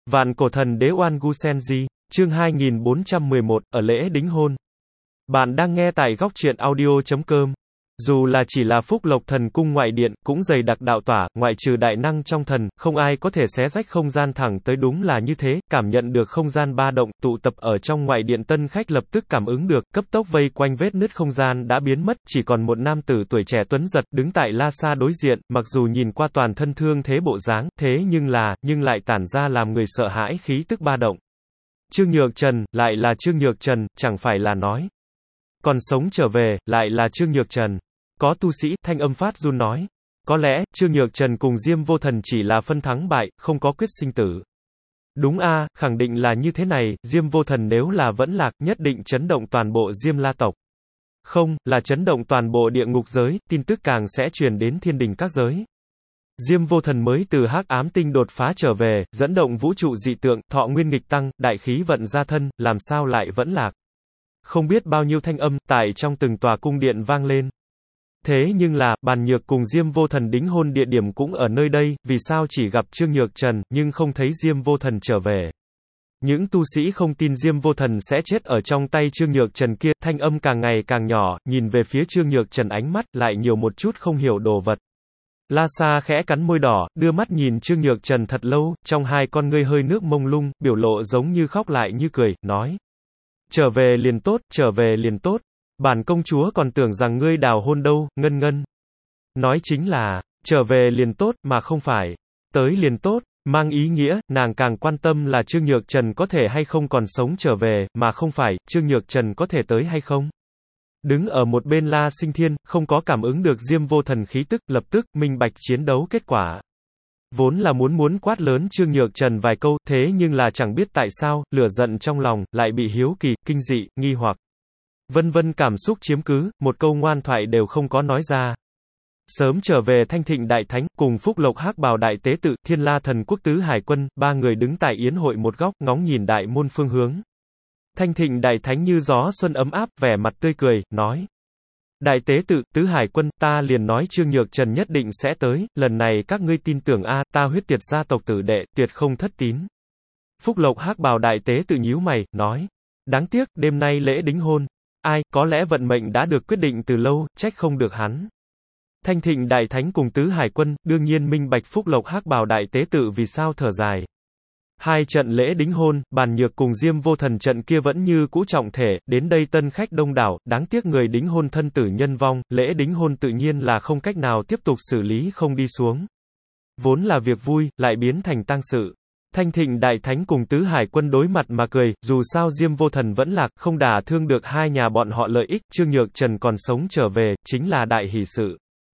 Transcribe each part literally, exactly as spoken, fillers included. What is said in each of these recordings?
Vạn cổ thần đế Oan Gu Senji, chương hai nghìn bốn trăm mười một, ở lễ đính hôn. Bạn đang nghe tại góc truyện audio chấm com. Dù là chỉ là Phúc Lộc Thần Cung ngoại điện, cũng dày đặc đạo tỏa, ngoại trừ đại năng trong thần, không ai có thể xé rách không gian thẳng tới đúng là như thế, cảm nhận được không gian ba động, tụ tập ở trong ngoại điện tân khách lập tức cảm ứng được, cấp tốc vây quanh vết nứt không gian đã biến mất, chỉ còn một nam tử tuổi trẻ tuấn giật, đứng tại La Sa đối diện, mặc dù nhìn qua toàn thân thương thế bộ dáng, thế nhưng là, nhưng lại tản ra làm người sợ hãi khí tức ba động. Trương Nhược Trần, lại là Trương Nhược Trần, chẳng phải là nói. Còn sống trở về, lại là Trương Nhược Trần. Có tu sĩ, thanh âm phát run nói. Có lẽ, Trương Nhược Trần cùng Diêm Vô Thần chỉ là phân thắng bại, không có quyết sinh tử. Đúng a, khẳng định là như thế này, Diêm Vô Thần nếu là vẫn lạc, nhất định chấn động toàn bộ Diêm La tộc. Không, là chấn động toàn bộ địa ngục giới, tin tức càng sẽ truyền đến thiên đình các giới. Diêm Vô Thần mới từ Hắc Ám Tinh đột phá trở về, dẫn động vũ trụ dị tượng, thọ nguyên nghịch tăng, đại khí vận ra thân, làm sao lại vẫn lạc. Không biết bao nhiêu thanh âm, tại trong từng tòa cung điện vang lên. Thế nhưng là, Bàn Nhược cùng Diêm Vô Thần đính hôn địa điểm cũng ở nơi đây, vì sao chỉ gặp Trương Nhược Trần, nhưng không thấy Diêm Vô Thần trở về. Những tu sĩ không tin Diêm Vô Thần sẽ chết ở trong tay Trương Nhược Trần kia, thanh âm càng ngày càng nhỏ, nhìn về phía Trương Nhược Trần ánh mắt, lại nhiều một chút không hiểu đồ vật. La Sa khẽ cắn môi đỏ, đưa mắt nhìn Trương Nhược Trần thật lâu, trong hai con ngươi hơi nước mông lung, biểu lộ giống như khóc lại như cười, nói. Trở về liền tốt, trở về liền tốt. Bản công chúa còn tưởng rằng ngươi đào hôn đâu, ngân ngân. Nói chính là, trở về liền tốt, mà không phải, tới liền tốt, mang ý nghĩa, nàng càng quan tâm là Trương Nhược Trần có thể hay không còn sống trở về, mà không phải, Trương Nhược Trần có thể tới hay không. Đứng ở một bên La Sinh Thiên, không có cảm ứng được Diêm Vô Thần khí tức, lập tức, minh bạch chiến đấu kết quả. Vốn là muốn muốn quát lớn Trương Nhược Trần vài câu, thế nhưng là chẳng biết tại sao, lửa giận trong lòng, lại bị hiếu kỳ, kinh dị, nghi hoặc. Vân vân cảm xúc chiếm cứ, một câu ngoan thoại đều không có nói ra. Sớm trở về Thanh Thịnh Đại Thánh, cùng Phúc Lộc Hắc Bào Đại Tế Tự, Thiên La Thần Quốc Tứ Hải Quân, ba người đứng tại yến hội một góc, ngóng nhìn đại môn phương hướng. Thanh Thịnh Đại Thánh như gió xuân ấm áp, vẻ mặt tươi cười, nói. Đại Tế Tự, Tứ Hải Quân, ta liền nói Trương Nhược Trần nhất định sẽ tới, lần này các ngươi tin tưởng a, ta huyết tiệt gia tộc tử đệ, tuyệt không thất tín. Phúc Lộc Hắc Bào Đại Tế Tự nhíu mày, nói. Đáng tiếc, đêm nay lễ đính hôn. Ai, có lẽ vận mệnh đã được quyết định từ lâu, trách không được hắn. Thanh Thịnh Đại Thánh cùng Tứ Hải Quân, đương nhiên minh bạch Phúc Lộc Hắc Bào Đại Tế Tự vì sao thở dài. Hai trận lễ đính hôn, Bàn Nhược cùng Diêm Vô Thần trận kia vẫn như cũ trọng thể, đến đây tân khách đông đảo, đáng tiếc người đính hôn thân tử nhân vong, lễ đính hôn tự nhiên là không cách nào tiếp tục xử lý không đi xuống. Vốn là việc vui, lại biến thành tang sự. Thanh Thịnh Đại Thánh cùng Tứ Hải Quân đối mặt mà cười, dù sao Diêm Vô Thần vẫn lạc, không đả thương được hai nhà bọn họ lợi ích, Trương Nhược Trần còn sống trở về, chính là đại hỷ sự.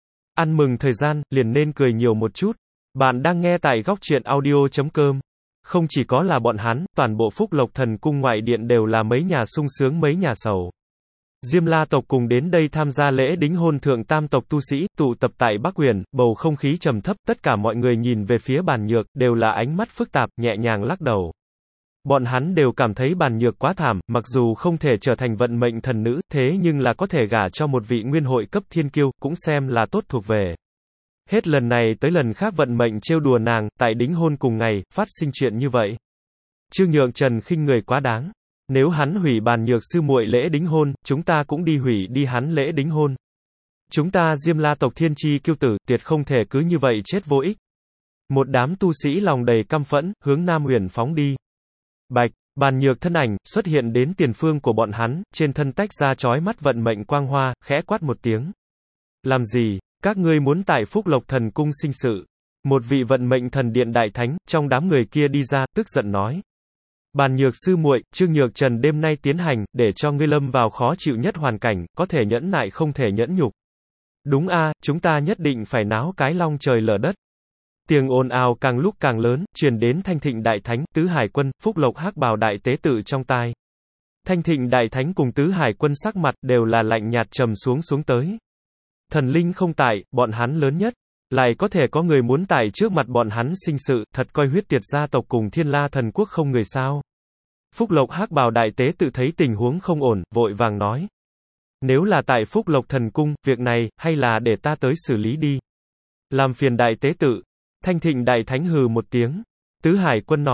Ăn mừng thời gian, liền nên cười nhiều một chút. Bạn đang nghe tại góc truyện audio chấm com. Không chỉ có là bọn hắn, toàn bộ Phúc Lộc Thần Cung ngoại điện đều là mấy nhà sung sướng mấy nhà sầu. Diêm La tộc cùng đến đây tham gia lễ đính hôn thượng tam tộc tu sĩ, tụ tập tại Bắc Huyền, bầu không khí trầm thấp, tất cả mọi người nhìn về phía Bàn Nhược, đều là ánh mắt phức tạp, nhẹ nhàng lắc đầu. Bọn hắn đều cảm thấy Bàn Nhược quá thảm, mặc dù không thể trở thành vận mệnh thần nữ, thế nhưng là có thể gả cho một vị nguyên hội cấp thiên kiêu, cũng xem là tốt thuộc về. Hết lần này tới lần khác vận mệnh trêu đùa nàng, tại đính hôn cùng ngày, phát sinh chuyện như vậy. Trương Nhược Trần khinh người quá đáng. Nếu hắn hủy Bàn Nhược sư muội lễ đính hôn, chúng ta cũng đi hủy đi hắn lễ đính hôn. Chúng ta Diêm La tộc thiên chi kiêu tử, tuyệt không thể cứ như vậy chết vô ích. Một đám tu sĩ lòng đầy căm phẫn, hướng Nam Huyền phóng đi. Bạch, Bàn Nhược thân ảnh, xuất hiện đến tiền phương của bọn hắn, trên thân tách ra chói mắt vận mệnh quang hoa, khẽ quát một tiếng. Làm gì? Các ngươi muốn tại Phúc Lộc Thần Cung sinh sự. Một vị vận mệnh thần điện đại thánh, trong đám người kia đi ra, tức giận nói. Bàn Nhược sư muội, Trương Nhược Trần đêm nay tiến hành, để cho ngươi lâm vào khó chịu nhất hoàn cảnh, có thể nhẫn nại không thể nhẫn nhục. Đúng a, chúng ta nhất định phải náo cái long trời lở đất. Tiếng ồn ào càng lúc càng lớn, truyền đến Thanh Thịnh Đại Thánh, Tứ Hải Quân, Phúc Lộc Hắc Bào Đại Tế Tự trong tai. Thanh Thịnh Đại Thánh cùng Tứ Hải Quân sắc mặt đều là lạnh nhạt trầm xuống xuống tới. Thần linh không tại, bọn hắn lớn nhất. Lại có thể có người muốn tại trước mặt bọn hắn sinh sự, thật coi huyết tiệt gia tộc cùng Thiên La Thần Quốc không người sao. Phúc Lộc Hắc Bào Đại Tế Tự thấy tình huống không ổn, vội vàng nói. Nếu là tại Phúc Lộc Thần Cung, việc này, hay là để ta tới xử lý đi. Làm phiền Đại Tế Tự. Thanh Thịnh Đại Thánh hừ một tiếng. Tứ Hải Quân nói.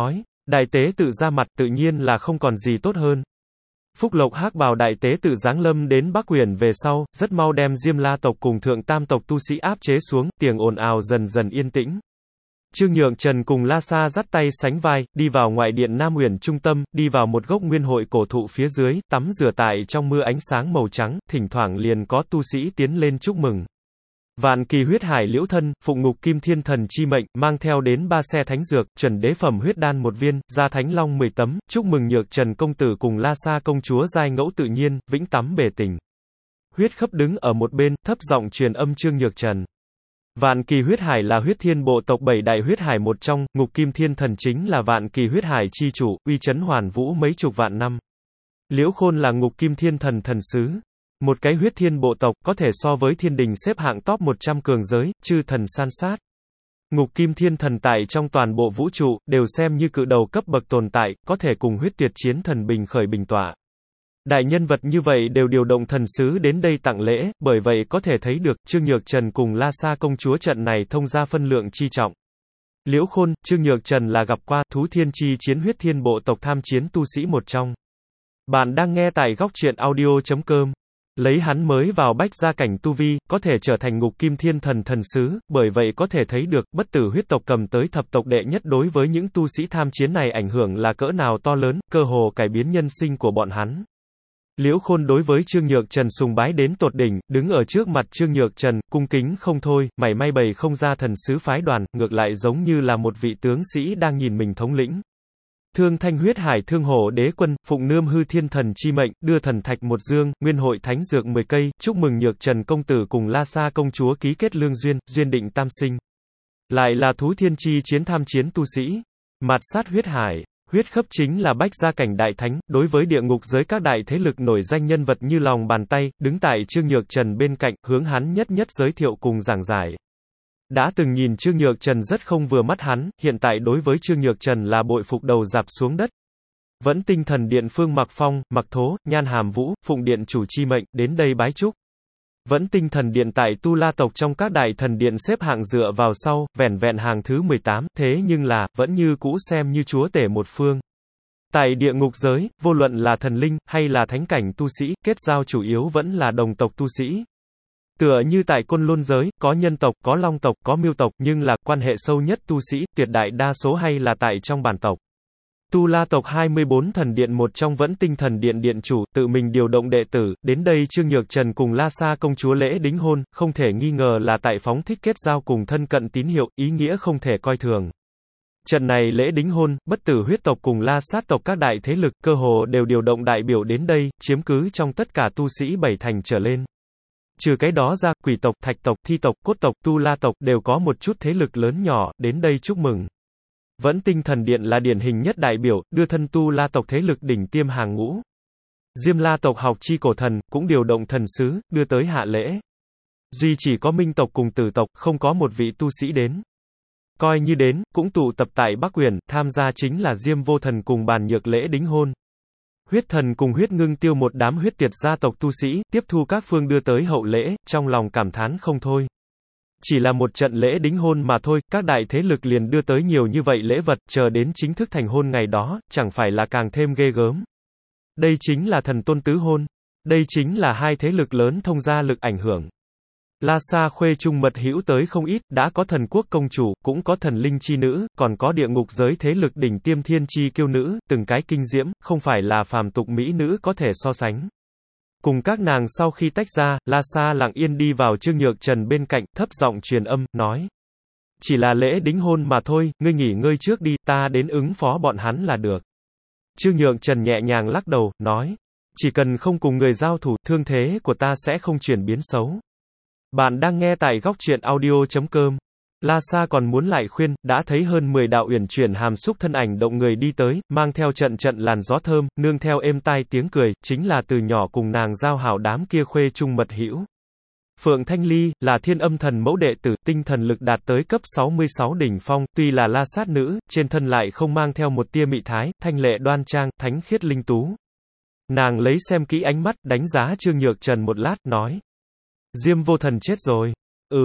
Đại tế tự ra mặt, tự nhiên là không còn gì tốt hơn. Phúc lộc hắc bào đại tế tự giáng lâm đến Bắc Uyển về sau, rất mau đem Diêm La tộc cùng Thượng Tam tộc tu sĩ áp chế xuống, tiếng ồn ào dần dần yên tĩnh. Trương Nhượng Trần cùng La Sa dắt tay sánh vai, đi vào ngoại điện Nam Uyển trung tâm, đi vào một gốc nguyên hội cổ thụ phía dưới, tắm rửa tại trong mưa ánh sáng màu trắng, thỉnh thoảng liền có tu sĩ tiến lên chúc mừng. Vạn Kỳ huyết hải liễu thân, phụng Ngục Kim Thiên Thần chi mệnh, mang theo đến ba xe thánh dược, chuẩn đế phẩm huyết đan một viên, gia thánh long mười tấm, chúc mừng Nhược Trần công tử cùng La Sa công chúa giai ngẫu tự nhiên, vĩnh tắm bể tình. Huyết Khấp đứng ở một bên, thấp giọng truyền âm Trương Nhược Trần. Vạn Kỳ huyết hải là huyết thiên bộ tộc bảy đại huyết hải một trong, Ngục Kim Thiên Thần chính là Vạn Kỳ huyết hải chi chủ, uy chấn hoàn vũ mấy chục vạn năm. Liễu Khôn là Ngục Kim Thiên Thần thần sứ. Một cái huyết thiên bộ tộc, có thể so với thiên đình xếp hạng top một trăm cường giới, chư thần san sát. Ngục Kim Thiên Thần tại trong toàn bộ vũ trụ, đều xem như cự đầu cấp bậc tồn tại, có thể cùng huyết tuyệt chiến thần bình khởi bình tọa. Đại nhân vật như vậy đều điều động thần sứ đến đây tặng lễ, bởi vậy có thể thấy được, Trương Nhược Trần cùng La Sa công chúa trận này thông ra phân lượng chi trọng. Liễu Khôn, Trương Nhược Trần là gặp qua, thú thiên chi chiến huyết thiên bộ tộc tham chiến tu sĩ một trong. Bạn đang nghe tại góc truyện audio chấm com. Lấy hắn mới vào bách gia cảnh tu vi, có thể trở thành Ngục Kim Thiên Thần thần sứ, bởi vậy có thể thấy được, bất tử huyết tộc cầm tới thập tộc đệ nhất đối với những tu sĩ tham chiến này ảnh hưởng là cỡ nào to lớn, cơ hồ cải biến nhân sinh của bọn hắn. Liễu Khôn đối với Trương Nhược Trần sùng bái đến tột đỉnh, đứng ở trước mặt Trương Nhược Trần, cung kính không thôi, mảy may bày không ra thần sứ phái đoàn, ngược lại giống như là một vị tướng sĩ đang nhìn mình thống lĩnh. Thương Thanh huyết hải thương hổ đế quân, phụng Nươm hư thiên thần chi mệnh, đưa thần thạch một dương, nguyên hội thánh dược mười cây, chúc mừng Nhược Trần công tử cùng La Sa công chúa ký kết lương duyên, duyên định tam sinh. Lại là thú thiên chi chiến tham chiến tu sĩ. Mạt sát huyết hải. Huyết Khấp chính là bách gia cảnh đại thánh, đối với địa ngục giới các đại thế lực nổi danh nhân vật như lòng bàn tay, đứng tại Trương Nhược Trần bên cạnh, hướng hắn nhất nhất giới thiệu cùng giảng giải. Đã từng nhìn Trương Nhược Trần rất không vừa mắt hắn, hiện tại đối với Trương Nhược Trần là bội phục đầu dạp xuống đất. Vẫn Tinh Thần Điện Phương Mặc Phong, Mặc Thố, Nhan Hàm Vũ, phụng điện chủ chi mệnh, đến đây bái chúc. Vẫn Tinh Thần Điện tại Tu La tộc trong các đại thần điện xếp hạng dựa vào sau, vẻn vẹn hàng thứ mười tám, thế nhưng là, vẫn như cũ xem như chúa tể một phương. Tại địa ngục giới, vô luận là thần linh, hay là thánh cảnh tu sĩ, kết giao chủ yếu vẫn là đồng tộc tu sĩ. Tựa như tại Côn Lôn giới, có nhân tộc, có long tộc, có miêu tộc, nhưng là, quan hệ sâu nhất tu sĩ, tuyệt đại đa số hay là tại trong bản tộc. Tu La tộc hai mươi bốn thần điện một trong Vẫn Tinh Thần Điện điện chủ, tự mình điều động đệ tử, đến đây Trương Nhược Trần cùng La Sa công chúa lễ đính hôn, không thể nghi ngờ là tại phóng thích kết giao cùng thân cận tín hiệu, ý nghĩa không thể coi thường. Trận này lễ đính hôn, bất tử huyết tộc cùng La Sát tộc các đại thế lực, cơ hồ đều điều động đại biểu đến đây, chiếm cứ trong tất cả tu sĩ bảy thành trở lên. Trừ cái đó ra, quỷ tộc, thạch tộc, thi tộc, cốt tộc, Tu La tộc, đều có một chút thế lực lớn nhỏ, đến đây chúc mừng. Vẫn Tinh Thần Điện là điển hình nhất đại biểu, đưa thân Tu La tộc thế lực đỉnh tiêm hàng ngũ. Diêm La tộc học chi cổ thần, cũng điều động thần sứ, đưa tới hạ lễ. Duy chỉ có Minh tộc cùng Tử tộc, không có một vị tu sĩ đến. Coi như đến, cũng tụ tập tại Bắc Uyển, tham gia chính là Diêm Vô Thần cùng Bàn Nhược lễ đính hôn. Huyết Thần cùng Huyết Ngưng Tiêu một đám huyết tiệt gia tộc tu sĩ, tiếp thu các phương đưa tới hậu lễ, trong lòng cảm thán không thôi. Chỉ là một trận lễ đính hôn mà thôi, các đại thế lực liền đưa tới nhiều như vậy lễ vật, chờ đến chính thức thành hôn ngày đó, chẳng phải là càng thêm ghê gớm. Đây chính là thần tôn tứ hôn. Đây chính là hai thế lực lớn thông gia lực ảnh hưởng. La Sa khuê trung mật hữu tới không ít, đã có thần quốc công chủ, cũng có thần linh chi nữ, còn có địa ngục giới thế lực đỉnh tiêm thiên chi kiêu nữ, từng cái kinh diễm, không phải là phàm tục mỹ nữ có thể so sánh. Cùng các nàng sau khi tách ra, La Sa lặng yên đi vào Trương Nhược Trần bên cạnh, thấp giọng truyền âm, nói. Chỉ là lễ đính hôn mà thôi, ngươi nghỉ ngơi trước đi, ta đến ứng phó bọn hắn là được. Trương Nhược Trần nhẹ nhàng lắc đầu, nói. Chỉ cần không cùng người giao thủ, thương thế của ta sẽ không chuyển biến xấu. Bạn đang nghe tại góc truyện audio chấm com. La Sa còn muốn lại khuyên, đã thấy hơn mười đạo uyển chuyển hàm xúc thân ảnh động người đi tới, mang theo trận trận làn gió thơm, nương theo êm tai tiếng cười, chính là từ nhỏ cùng nàng giao hảo đám kia khuê trung mật hữu. Phượng Thanh Ly, là Thiên Âm Thần mẫu đệ tử, tinh thần lực đạt tới cấp sáu mươi sáu đỉnh phong, tuy là La Sát nữ, trên thân lại không mang theo một tia mị thái, thanh lệ đoan trang, thánh khiết linh tú. Nàng lấy xem kỹ ánh mắt, đánh giá Trương Nhược Trần một lát, nói. Diêm Vô Thần chết rồi. Ừm.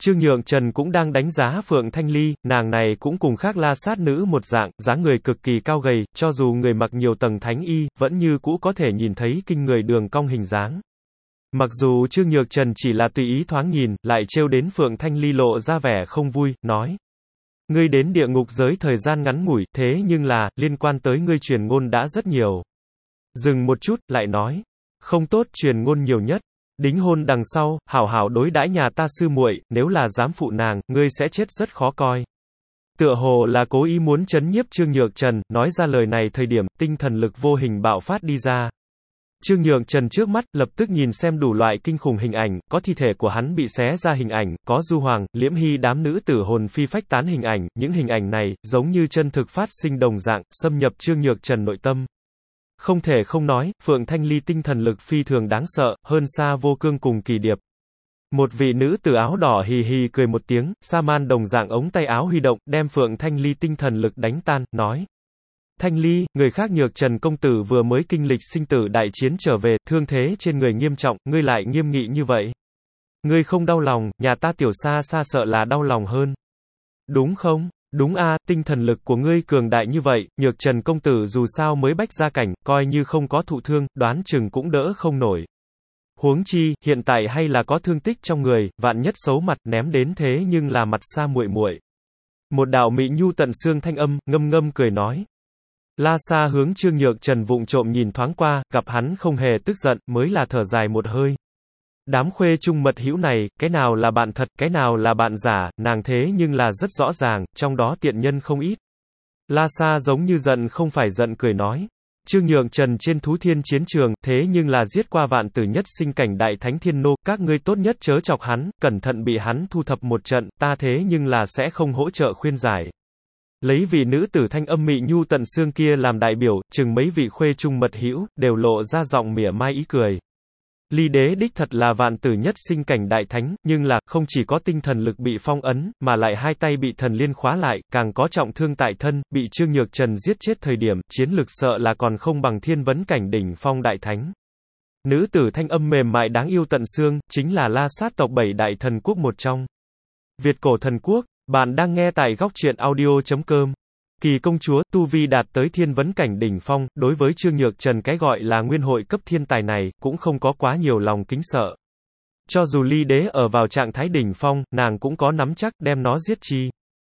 Trương Nhượng Trần cũng đang đánh giá Phượng Thanh Ly, nàng này cũng cùng khác La Sát nữ một dạng, dáng người cực kỳ cao gầy, cho dù người mặc nhiều tầng thánh y, vẫn như cũ có thể nhìn thấy kinh người đường cong hình dáng. Mặc dù Trương Nhược Trần chỉ là tùy ý thoáng nhìn, lại trêu đến Phượng Thanh Ly lộ ra vẻ không vui, nói. Ngươi đến địa ngục giới thời gian ngắn ngủi, thế nhưng là, liên quan tới ngươi truyền ngôn đã rất nhiều. Dừng một chút, lại nói. Không tốt, truyền ngôn nhiều nhất. Đính hôn đằng sau, hảo hảo đối đãi nhà ta sư muội, nếu là dám phụ nàng, ngươi sẽ chết rất khó coi. Tựa hồ là cố ý muốn chấn nhiếp Trương Nhược Trần, nói ra lời này thời điểm, tinh thần lực vô hình bạo phát đi ra. Trương Nhượng Trần trước mắt, lập tức nhìn xem đủ loại kinh khủng hình ảnh, có thi thể của hắn bị xé ra hình ảnh, có Du Hoàng, Liễm Hy đám nữ tử hồn phi phách tán hình ảnh, những hình ảnh này, giống như chân thực phát sinh đồng dạng, xâm nhập Trương Nhượng Trần nội tâm. Không thể không nói, Phượng Thanh Ly tinh thần lực phi thường đáng sợ, hơn xa Vô Cương cùng Kỳ Điệp. Một vị nữ tử áo đỏ hì hì cười một tiếng, sa man đồng dạng ống tay áo huy động, đem Phượng Thanh Ly tinh thần lực đánh tan, nói. Thanh Ly, người khác Nhược Trần công tử vừa mới kinh lịch sinh tử đại chiến trở về, thương thế trên người nghiêm trọng, ngươi lại nghiêm nghị như vậy. Ngươi không đau lòng, nhà ta tiểu sa sa sợ là đau lòng hơn. Đúng không? Đúng a, tinh thần lực của ngươi cường đại như vậy, Nhược Trần công tử dù sao mới bách gia cảnh, coi như không có thụ thương, đoán chừng cũng đỡ không nổi. Huống chi, hiện tại hay là có thương tích trong người, vạn nhất xấu mặt ném đến thế nhưng là mặt xa muội muội. Một đạo mỹ nhu tận xương thanh âm, ngâm ngâm cười nói. La Sa hướng Trương Nhược Trần vụng trộm nhìn thoáng qua, gặp hắn không hề tức giận, mới là thở dài một hơi. Đám khuê trung mật hữu này, cái nào là bạn thật, cái nào là bạn giả, nàng thế nhưng là rất rõ ràng, trong đó tiện nhân không ít. La Sa giống như giận không phải giận cười nói. Trương Nhược Trần trên thú thiên chiến trường, thế nhưng là giết qua vạn tử nhất sinh cảnh đại thánh thiên nô, các ngươi tốt nhất chớ chọc hắn, cẩn thận bị hắn thu thập một trận, ta thế nhưng là sẽ không hỗ trợ khuyên giải. Lấy vị nữ tử thanh âm mị nhu tận xương kia làm đại biểu, chừng mấy vị khuê trung mật hữu, đều lộ ra giọng mỉa mai ý cười. Ly đế đích thật là vạn tử nhất sinh cảnh đại thánh, nhưng là, không chỉ có tinh thần lực bị phong ấn, mà lại hai tay bị thần liên khóa lại, càng có trọng thương tại thân, bị Trương Nhược Trần giết chết thời điểm, chiến lực sợ là còn không bằng thiên vấn cảnh đỉnh phong đại thánh. Nữ tử thanh âm mềm mại đáng yêu tận xương, chính là La Sát tộc bảy đại thần quốc một trong. Việt cổ thần quốc, bạn đang nghe tại góc truyện audio chấm com. Kỳ công chúa, tu vi đạt tới thiên vấn cảnh đỉnh phong, đối với Trương Nhược Trần cái gọi là nguyên hội cấp thiên tài này, cũng không có quá nhiều lòng kính sợ. Cho dù ly đế ở vào trạng thái đỉnh phong, nàng cũng có nắm chắc đem nó giết chi.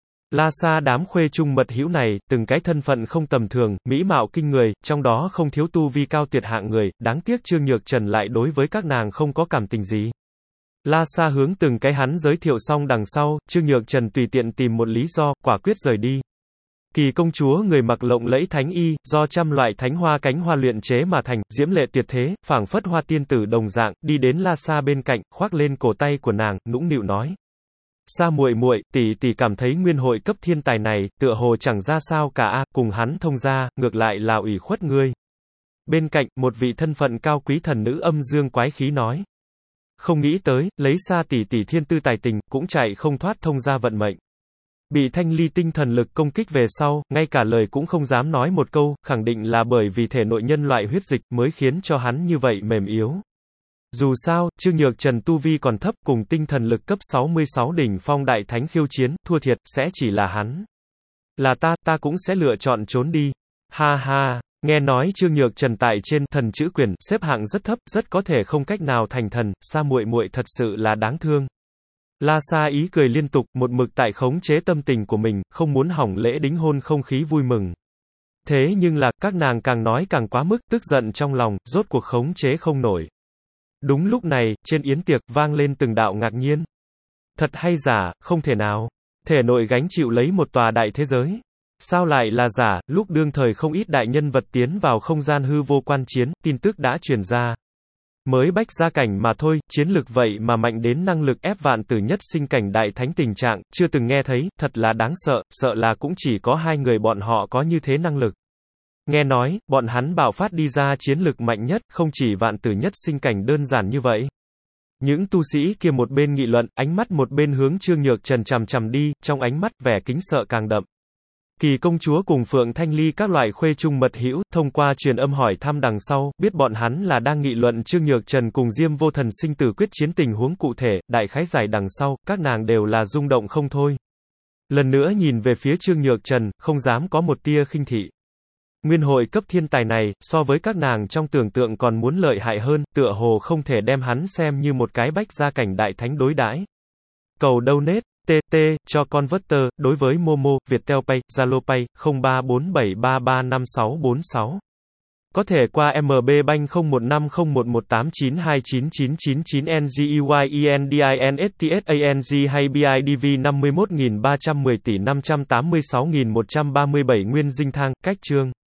La Sa đám khuê trung mật hữu này, từng cái thân phận không tầm thường, mỹ mạo kinh người, trong đó không thiếu tu vi cao tuyệt hạng người, đáng tiếc Trương Nhược Trần lại đối với các nàng không có cảm tình gì. La Sa hướng từng cái hắn giới thiệu xong đằng sau, Trương Nhược Trần tùy tiện tìm một lý do, quả quyết rời đi. Kỳ công chúa người mặc lộng lẫy thánh y, do trăm loại thánh hoa cánh hoa luyện chế mà thành, diễm lệ tuyệt thế, phảng phất hoa tiên tử đồng dạng, đi đến La Sa bên cạnh, khoác lên cổ tay của nàng, nũng nịu nói. Sa muội muội, tỷ tỷ cảm thấy nguyên hội cấp thiên tài này, tựa hồ chẳng ra sao cả a, cùng hắn thông ra, ngược lại là ủy khuất ngươi. Bên cạnh, một vị thân phận cao quý thần nữ âm dương quái khí nói. Không nghĩ tới, lấy Sa tỷ tỷ thiên tư tài tình, cũng chạy không thoát thông ra vận mệnh. Bị Thanh Ly tinh thần lực công kích về sau, ngay cả lời cũng không dám nói một câu, khẳng định là bởi vì thể nội nhân loại huyết dịch mới khiến cho hắn như vậy mềm yếu. Dù sao, Trương Nhược Trần tu vi còn thấp, cùng tinh thần lực cấp sáu mươi sáu đỉnh phong đại thánh khiêu chiến, thua thiệt, sẽ chỉ là hắn. Là ta, ta cũng sẽ lựa chọn trốn đi. Ha ha, nghe nói Trương Nhược Trần tại trên thần chữ quyền, xếp hạng rất thấp, rất có thể không cách nào thành thần, Sa muội muội thật sự là đáng thương. La Sa ý cười liên tục, một mực tại khống chế tâm tình của mình, không muốn hỏng lễ đính hôn không khí vui mừng. Thế nhưng là, các nàng càng nói càng quá mức, tức giận trong lòng, rốt cuộc khống chế không nổi. Đúng lúc này, trên yến tiệc, vang lên từng đạo ngạc nhiên. Thật hay giả, không thể nào. Thể nội gánh chịu lấy một tòa đại thế giới. Sao lại là giả, lúc đương thời không ít đại nhân vật tiến vào không gian hư vô quan chiến, tin tức đã truyền ra. Mới bách gia cảnh mà thôi, chiến lực vậy mà mạnh đến năng lực ép vạn tử nhất sinh cảnh đại thánh tình trạng, chưa từng nghe thấy, thật là đáng sợ, sợ là cũng chỉ có hai người bọn họ có như thế năng lực. Nghe nói, bọn hắn bạo phát đi ra chiến lực mạnh nhất, không chỉ vạn tử nhất sinh cảnh đơn giản như vậy. Những tu sĩ kia một bên nghị luận, ánh mắt một bên hướng Trương Nhược Trần chằm chằm đi, trong ánh mắt vẻ kính sợ càng đậm. Kỳ công chúa cùng Phượng Thanh Ly các loại khuê trung mật hữu, thông qua truyền âm hỏi thăm đằng sau, biết bọn hắn là đang nghị luận Trương Nhược Trần cùng Diêm Vô Thần sinh tử quyết chiến tình huống cụ thể, đại khái giải đằng sau, các nàng đều là rung động không thôi. Lần nữa nhìn về phía Trương Nhược Trần, không dám có một tia khinh thị. Nguyên hội cấp thiên tài này, so với các nàng trong tưởng tượng còn muốn lợi hại hơn, tựa hồ không thể đem hắn xem như một cái bách gia cảnh đại thánh đối đãi. Cầu donate, tê tê, cho converter, đối với Momo, Viettel Pay, Zalo Pay, không ba bốn bảy ba ba năm sáu bốn sáu. Có thể qua em bê Bank không một năm không một một tám chín hai chín chín chín chín N G E Y E N D I N S T S A N G hay B I D V năm mươi mốt nghìn ba trăm mười tỷ năm trăm tám mươi sáu nghìn một trăm ba mươi bảy Nguyên Dinh Thang, cách chương.